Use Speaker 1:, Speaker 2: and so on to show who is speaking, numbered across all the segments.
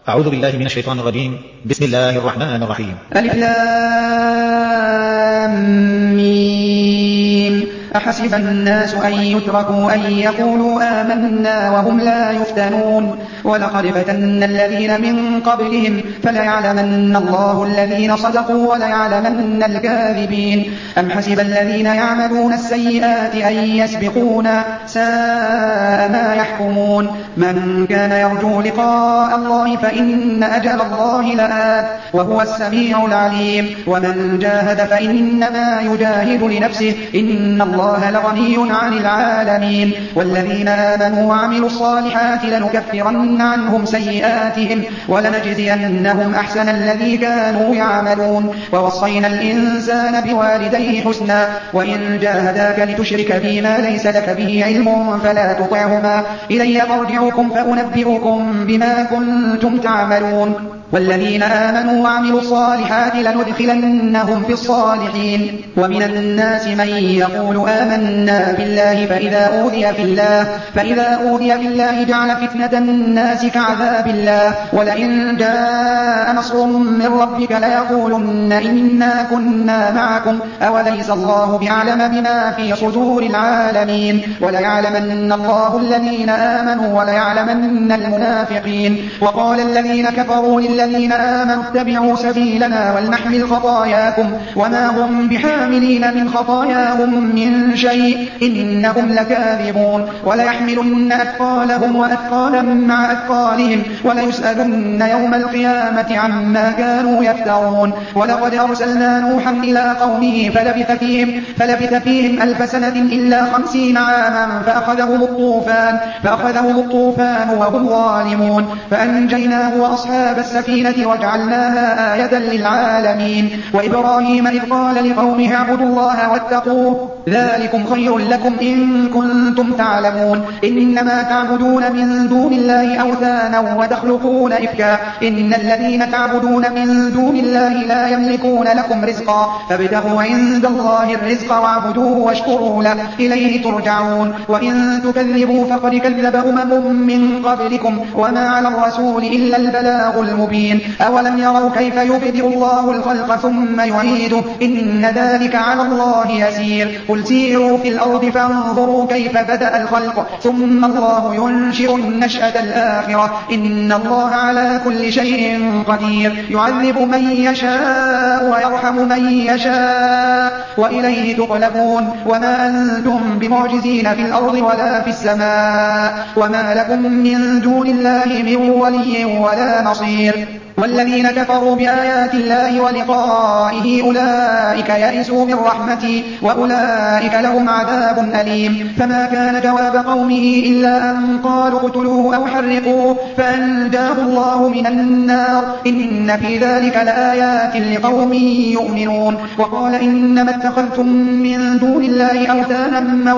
Speaker 1: أعوذ بالله من الشيطان الرجيم. بسم الله الرحمن الرحيم.
Speaker 2: ألف لام ميم. أحسب الناس أن يتركوا أن يقولوا آمنا وهم لا يفتنون ولقد فتنا الذين من قبلهم فليعلمن الله الذين صدقوا وليعلمن الكاذبين. أم حسب الذين يعملون السيئات أن يسبقونا ساء ما يحكمون. من كان يرجو لقاء الله فإن أجل الله لآت وهو السميع العليم. ومن جاهد فإنما يجاهد لنفسه إن الله لغني عن العالمين. والذين آمنوا وعملوا الصالحات لنكفرن عنهم سيئاتهم ولنجزينهم أحسن الذي كانوا يعملون. ووصينا الإنسان بوالديه حسنا وإن جاهداك لتشرك بي ما ليس لك به علم فلا تطعهما إلي مرجعكم فأنبئكم بما كنتم تعملون. والذين آمنوا وعملوا الصالحات لندخلنهم في الصالحين. ومن الناس من يقول آمنا بالله فإذا أوذي في الله جعل فتنة الناس كعذاب الله ولئن جاء نصر من ربك ليقولن إنا كنا معكم أوليس الله بأعلم بما في صدور العالمين. وليعلمن الله الذين آمنوا وليعلمن المنافقين. وقال الذين كفروا للذين آمنوا اتبعوا سبيلنا ولنحمل خطاياكم وما هم بحاملين من خطاياهم من شيء إنهم لكاذبون. وليحملن أثقالهم وأثقالا مع أثقالهم وليسألن يوم القيامة عما كانوا يفترون. ولقد أرسلنا نوحا إلى قومه فلبث فيهم 1000 سنة إلا 50 عاما فأخذهم الطوفان وهم ظالمون فأنجيناه وأصحاب السفينة وجعلناها آية للعالمين. وإبراهيم إذ قال لقومه اعبدوا الله واتقوه ذلكم خير لكم إن كنتم تعلمون. إنما تعبدون من دون الله أوثانا وتخلقون إفكا إن الذين تعبدون من دون الله لا يملكون لكم رزقا فابتغوا عند الله الرزق واعبدوه واشكروا له إليه ترجعون. وإن تكذبوا فقد كذب أمم من قبلكم وما على الرسول إلا البلاغ المبين. أولم يروا كيف يبدئ الله الخلق ثم يعيده إن ذلك على الله يسير. قل سيروا في الأرض فانظروا كيف بدأ الخلق ثم الله ينشئ النشأة الآخرة إن الله على كل شيء قدير. يعذب من يشاء ويرحم من يشاء وإليه تقلبون. وما أنتم بمعجزين في الأرض ولا في السماء وما لكم من دون الله من ولي ولا نصير. والذين كفروا بآيات الله ولقائه أولئك يئسوا من رحمتي وأولئك لهم عذاب أليم. فما كان جواب قومه إلا أن قالوا اقتلوه أو حرقوه فأنجاه الله من النار إن في ذلك لآيات لقوم يؤمنون. وقال إنما اتخذتم من دون الله أوثانا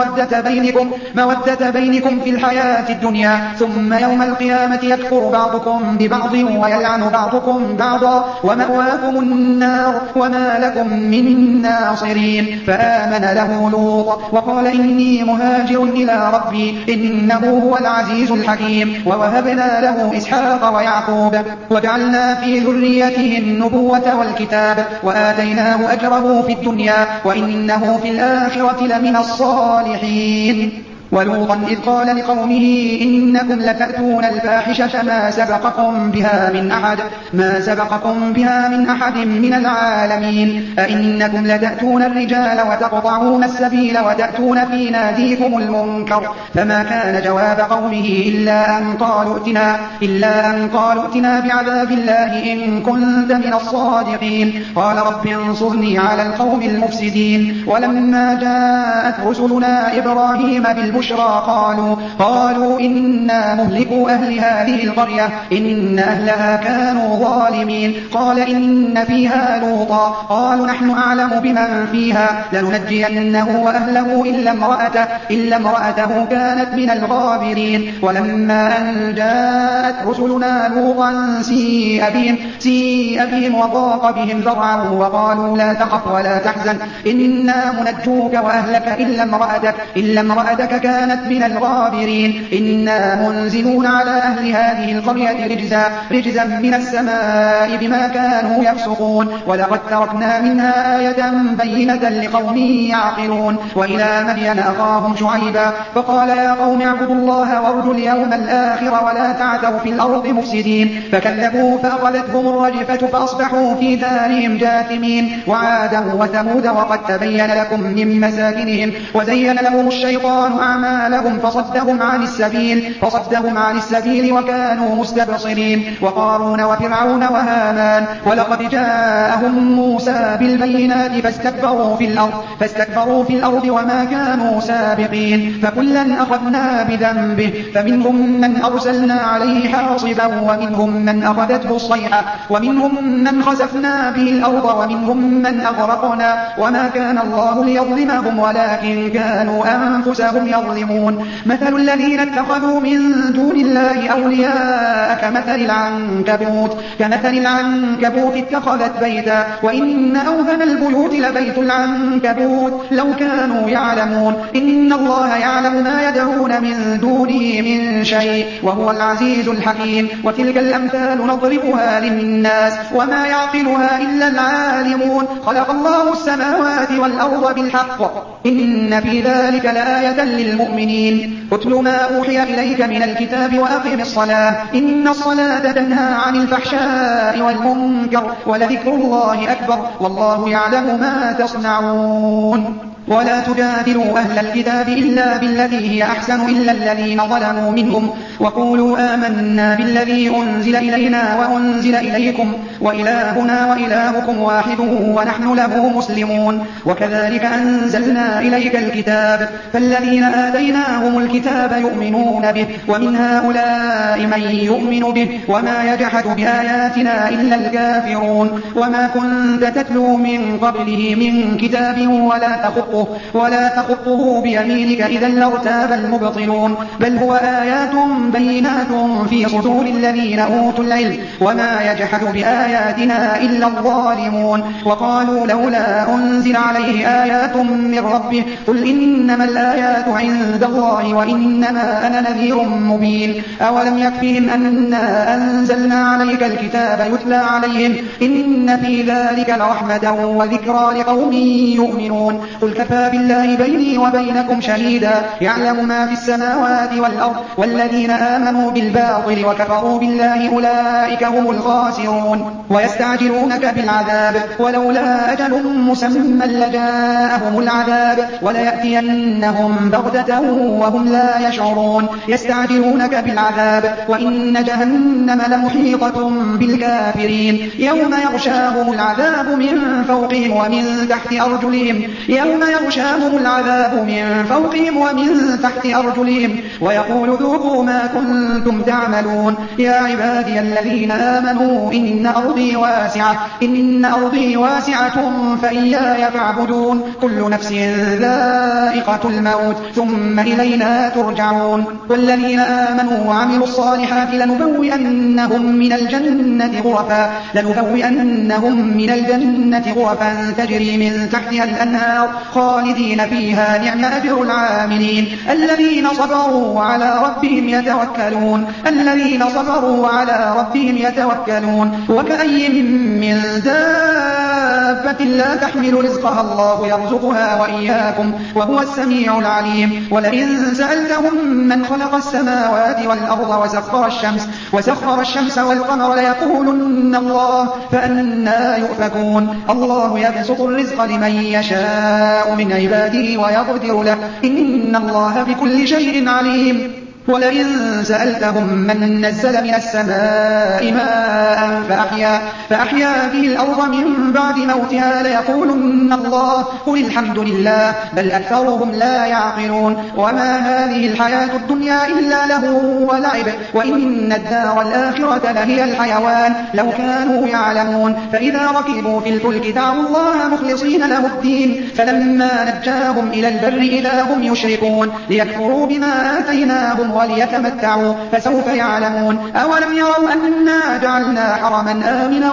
Speaker 2: مودة بينكم في الحياة الدنيا ثم يوم القيامة يكفر بعضكم ببعض ويلعن بعضكم بعضا ومأواكم النار وما لكم من ناصرين. فآمن له لوط وقال إني مهاجر إلى ربي إنه هو العزيز الحكيم. ووهبنا له إسحاق ويعقوب وجعلنا في ذريته النبوة والكتاب وآتيناه أجره في الدنيا وإنه في الآخرة لمن الصالحين. ولوطا إذ قال لقومه إنكم لتأتون الفاحشة ما سبقكم بها من أحد من العالمين. أئنكم لتأتون الرجال وتقطعون السبيل وتأتون في ناديكم المنكر. فما كان جواب قومه إلا أن قالوا ائتنا بعذاب الله إن كنت من الصادقين. قال رب انصرني على القوم المفسدين. ولما جاءت رسلنا إبراهيم بالبشرى قالوا إنا مهلكوا أهل هذه القرية إن أهلها كانوا ظالمين. قال إن فيها لوطا قالوا نحن أعلم بمن فيها لننجينه وأهله إلا امرأته كانت من الغابرين. ولما أن جاءت رسلنا لوطا سيء بهم وضاق بهم ذرعا وقالوا لا تخف ولا تحزن إنا منجوك وأهلك إلا امرأتك كانت من الغابرين إنا منزلون على أهل هذه القرية رجزا من السماء بما كانوا يفسقون ولقد تركنا منها آية بينة لقوم يعقلون وإلى مدين أخاهم شعيبا فقال يا قوم اعبدوا الله وارجوا اليوم الآخر ولا تعثوا في الأرض مفسدين فكذبوه فأخذتهم الرجفة فأصبحوا في دارهم جاثمين وعادا وثمود وقد تبين لكم من مساكنهم وزين لهم الشيطان أعمالهم فصدهم عن السبيل وكانوا مستبصرين وقارون وفرعون وهامان ولقد جاءهم موسى بالبينات فاستكبروا في الأرض وما كانوا سابقين فكلا أخذنا بذنبه فمنهم من أرسلنا عليه حاصبا ومنهم من أخذته الصيحة ومنهم من خسفنا به الأرض ومنهم من أغرقنا وما كان الله ليظلمهم ولكن كانوا أنفسهم يظلمون مثل الذين اتخذوا من دون الله أولياء كمثل العنكبوت اتخذت بيتا وإن أوهن البيوت لبيت العنكبوت لو كانوا يعلمون إن الله يعلم ما يدعون من دونه من شيء وهو العزيز الحكيم وتلك الأمثال نضربها للناس وما يعقلها إلا العالمون خلق الله السماوات والأرض بالحق إن في ذلك لآية للمؤمنين اتل ما أوحي إليك من الكتاب وأقم الصلاة إن الصلاة تنهى عن الفحشاء والمنكر ولذكر الله أكبر والله يعلم ما تصنعون ولا تجادلوا أهل الكتاب إلا بالتي هي أحسن إلا الذين ظلموا منهم وقولوا آمنا بالذي أنزل إلينا وأنزل إليكم وإلهنا وإلهكم واحد ونحن له مسلمون وكذلك أنزلنا إليك الكتاب فالذين آتيناهم الكتاب يؤمنون به ومن هؤلاء من يؤمن به وما يجحد بآياتنا إلا الكافرون وما كنت تتلو من قبله من كتاب ولا تخطه بيمينك إذا لارتاب المبطلون بل هو آيات بينات في صدور الذين أوتوا العلم وما يجحد بآياتنا إلا الظالمون وقالوا لولا أنزل عليه آيات من ربه قل إنما الآيات عند الله وإنما أنا نذير مبين أولم يكفهم أنا أنزلنا عليك الكتاب يتلى عليهم إن في ذلك لرحمة وذكرى لقوم يؤمنون قل كفى بالله بيني وبينكم شهيدا يعلم ما في السماوات والأرض والذين آمنوا بالباطل وكفروا بالله أولئك هم الخاسرون ويستعجلونك بالعذاب ولولا أجل مسمى لجاءهم العذاب وليأتينهم بغتة وهم لا يشعرون يستعجلونك بالعذاب وإن جهنم لمحيطة بالكافرين يوم يغشاهم العذاب من فوقهم ومن تحت أرجلهم ومن تحت أرجلهم ويقول ذوقوا ما كنتم تعملون يا عبادي الذين آمنوا إن أرضي واسعة فإياي فاعبدون كل نفس ذائقة الموت ثم إلينا ترجعون والذين آمنوا وعملوا الصالحات لنبوئنهم من الجنة غرفا تجري من تحتها الأنهار خالدين فيها نعم أجر العاملين الذين صبروا وعلى ربهم يتوكلون وكأي من دابة لا تحمل رزقها الله يرزقها وإياكم وهو السميع العليم ولئن سألتهم من خلق السماوات والأرض وسخر الشمس والقمر ليقولن الله فأنى يؤفكون الله يبسط الرزق لمن يشاء من عباده ويقدر له إن الله بكل شيء عليم ولئن سألتهم من نزل من السماء ماء فأحيا به الأرض من بعد موتها ليقولن الله قل الحمد لله بل أكثرهم لا يعقلون وما هذه الحياة الدنيا إلا له ولعب وإن الدار الآخرة لهي الحيوان لو كانوا يعلمون فإذا ركبوا في الفلك دعوا الله مخلصين له الدين فلما نجاهم إلى البر إذا هم يشركون ليكفروا بما آتيناهم وليتمتعوا فسوف يعلمون أولم يروا أنا جعلنا حرما آمنا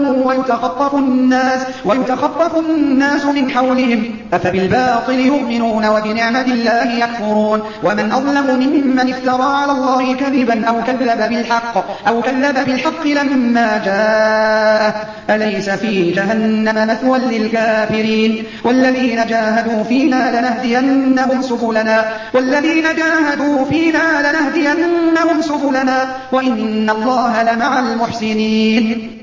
Speaker 2: ويتخطف الناس من حولهم أفبالباطل يؤمنون وبنعمة الله يكفرون ومن أظلم ممن افترى على الله كذبا أو كذب بالحق لما جاءه أليس في جهنم مثوى للكافرين والذين جاهدوا فينا لنهدينهم سبلنا وإن الله لمع المحسنين